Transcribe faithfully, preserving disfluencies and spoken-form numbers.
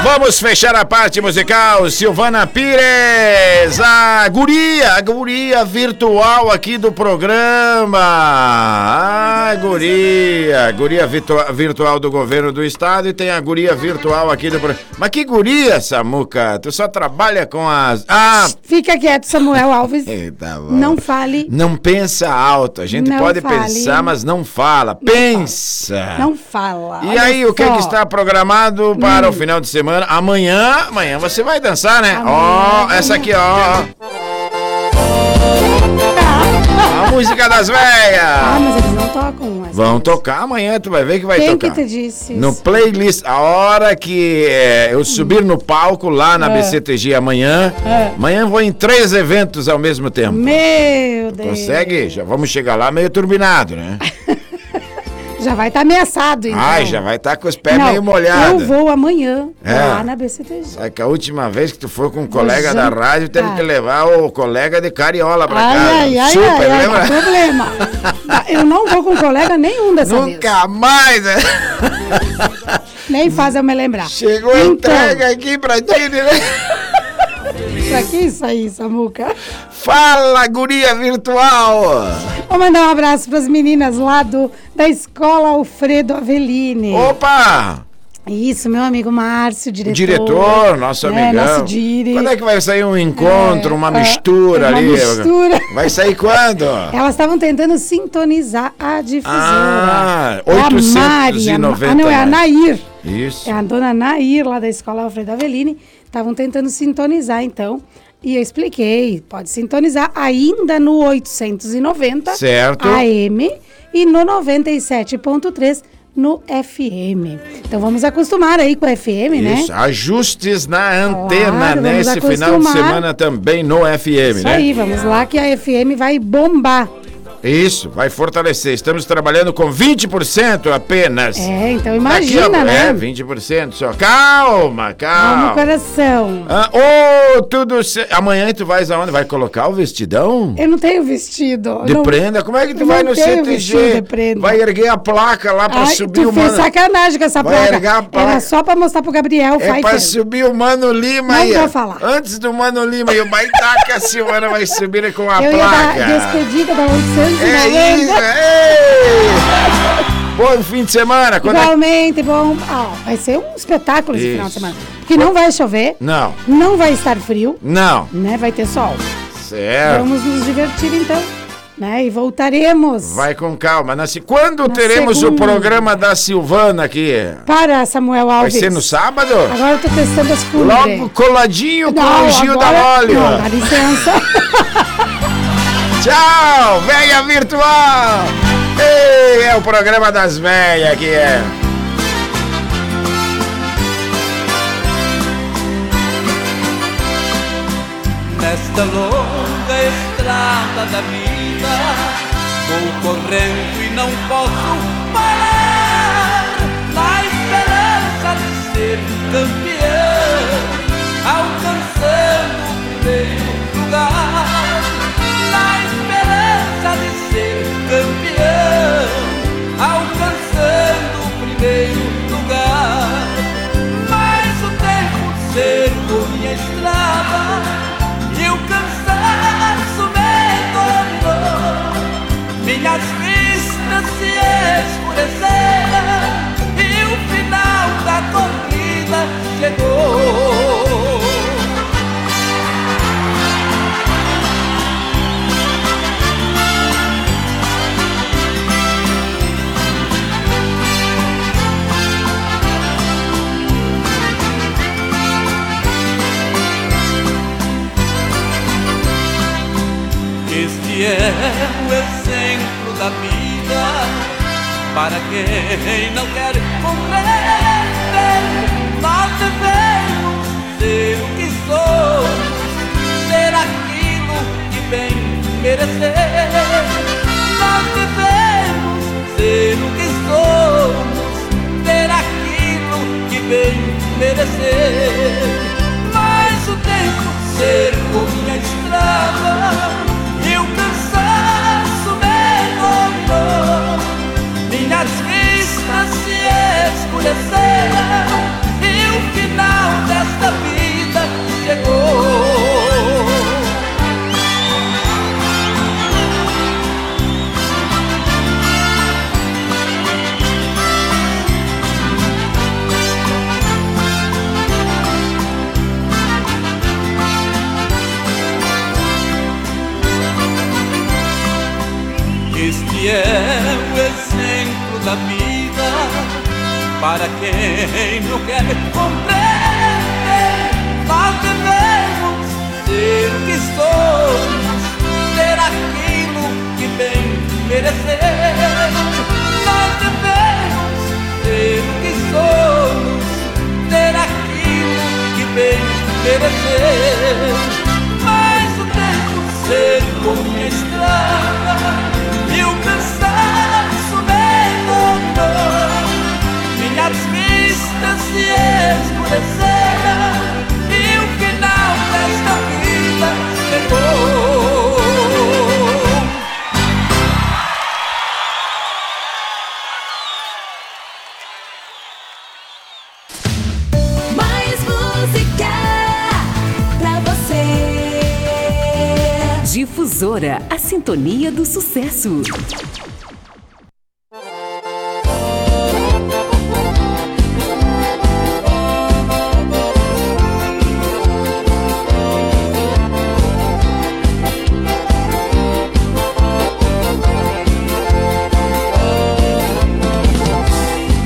Vamos fechar a parte musical. Silvana Pires, a guria, a guria virtual aqui do programa. A guria, a guria virtua, virtual do governo do estado e tem a guria virtual aqui do programa. Mas que guria, Samuca? Tu só trabalha com as... Ah! Fica quieto, Samuel Alves. Eita, não fale. Não pensa alto. A gente não pode fale. pensar, mas não fala. Não pensa. Fala. Não fala. E Olha aí, só. o que, que está programado para hum. o final de semana? Amanhã, amanhã você vai dançar, né? Ó, oh, essa aqui, ó. A música das velhas. Ah, mas eles não tocam. Vão música. tocar amanhã, tu vai ver que vai Quem tocar. Quem que te disse isso? No playlist, a hora que é, eu subir no palco lá na é. B C T G amanhã, é. amanhã eu vou em três eventos ao mesmo tempo. Meu Deus. Consegue? Já vamos chegar lá meio turbinado, né? Já vai estar tá ameaçado, então. Ai, já vai estar tá com os pés não, meio molhados. Eu vou amanhã, é. lá na B C T G. Sabe que a última vez que tu foi com um colega já... da rádio, teve ah. que levar o colega de cariola pra ai, casa. Ai, ai, Super, ai, lembra? Ai, problema. Eu não vou com colega nenhum dessa Nunca vez. Nunca mais, né? Nem faz eu me lembrar. Chegou a então... entrega aqui pra ti, né? Pra que isso aí, Samuca? Fala, guria virtual! Vou mandar um abraço pras meninas lá do, da Escola Alfredo Avellini. Opa! Isso, meu amigo Márcio, diretor. O diretor, nosso né, amigão. Nosso dire... Quando é que vai sair um encontro, é, uma mistura uma ali? Uma mistura. Vai sair quando? Elas estavam tentando sintonizar a difusora. Ah, oitocentos e noventa. É a Mari, a, ah, não, é a Nair. Isso. É a dona Nair, lá da Escola Alfredo Avellini. Estavam tentando sintonizar, então. E eu expliquei, pode sintonizar ainda no oitocentos e noventa certo. A M e no noventa e sete ponto três no F M. Então vamos acostumar aí com o F M, Isso, né? Ajustes na antena, claro, nesse acostumar. final de semana também no F M, Isso né? aí, vamos lá que a F M vai bombar. Isso, vai fortalecer. Estamos trabalhando com vinte por cento apenas. É, então imagina, Daqui a, né? É, vinte por cento só. Calma, calma. Calma o coração. Ah, oh, tudo certo. Amanhã tu vais aonde? Vai colocar o vestidão? Eu não tenho vestido. De não, prenda? Como é que tu eu vai não no tenho C T G? vestido de prenda. Vai erguer a placa lá pra Ai, subir tu o fez mano. sacanagem com essa vai placa. Erguer a placa. Era só pra mostrar pro Gabriel. É faz pra tempo. subir o Mano Lima não aí. Não vou falar. Antes do Mano Lima e o Baitaca, a Silvana vai subir com a eu placa. Eu ia dar despedida da oitocentos e noventa. É isso, é. Bom fim de semana. Quando Igualmente, é... bom. Ah, vai ser um espetáculo esse Isso. final de semana. Porque não vai chover. Não. Não vai estar frio. Não. Né? Vai ter sol. Certo. Vamos nos divertir então. Né? E voltaremos. Vai com calma. Na... Quando Na teremos segunda. o programa da Silvana aqui? Para, Samuel Alves. Vai ser no sábado? Agora eu tô testando as furas. Logo coladinho não, com o Gil agora... da Óleo. Não, dá licença. Tchau, velha virtual. Ei, é o programa das velhas que é. Nesta longa estrada da vida, vou correndo e não posso parar, na esperança de ser campeão, alcançando o primeiro lugar, na esperança de ser campeão, alcançando o primeiro lugar. Mas o tempo cercou minha estrada e o cansaço me dominou. Minhas vistas se escureceram e o final da corrida chegou. Este é o exemplo da vida para quem não quer compreender. Nós devemos ser o que somos, ser aquilo que bem merecer. Nós devemos ser o que somos, ter aquilo que bem merecer. Mas o tempo cercou minha estrada e o cansaço me dominou. Minhas vistas vistas se escureceram e o final desta vida chegou. Este é o exemplo da vida para quem não quer compreender. Nós devemos ser o que somos, ter aquilo que bem merecer. Nós devemos ser o que somos, ter aquilo que bem merecer. Mas o tempo seco como minha estrada e o cansaço me dominou. Minhas vistas se escureceram e o final desta vida chegou. Mais música pra você. Difusora, a sintonia do sucesso.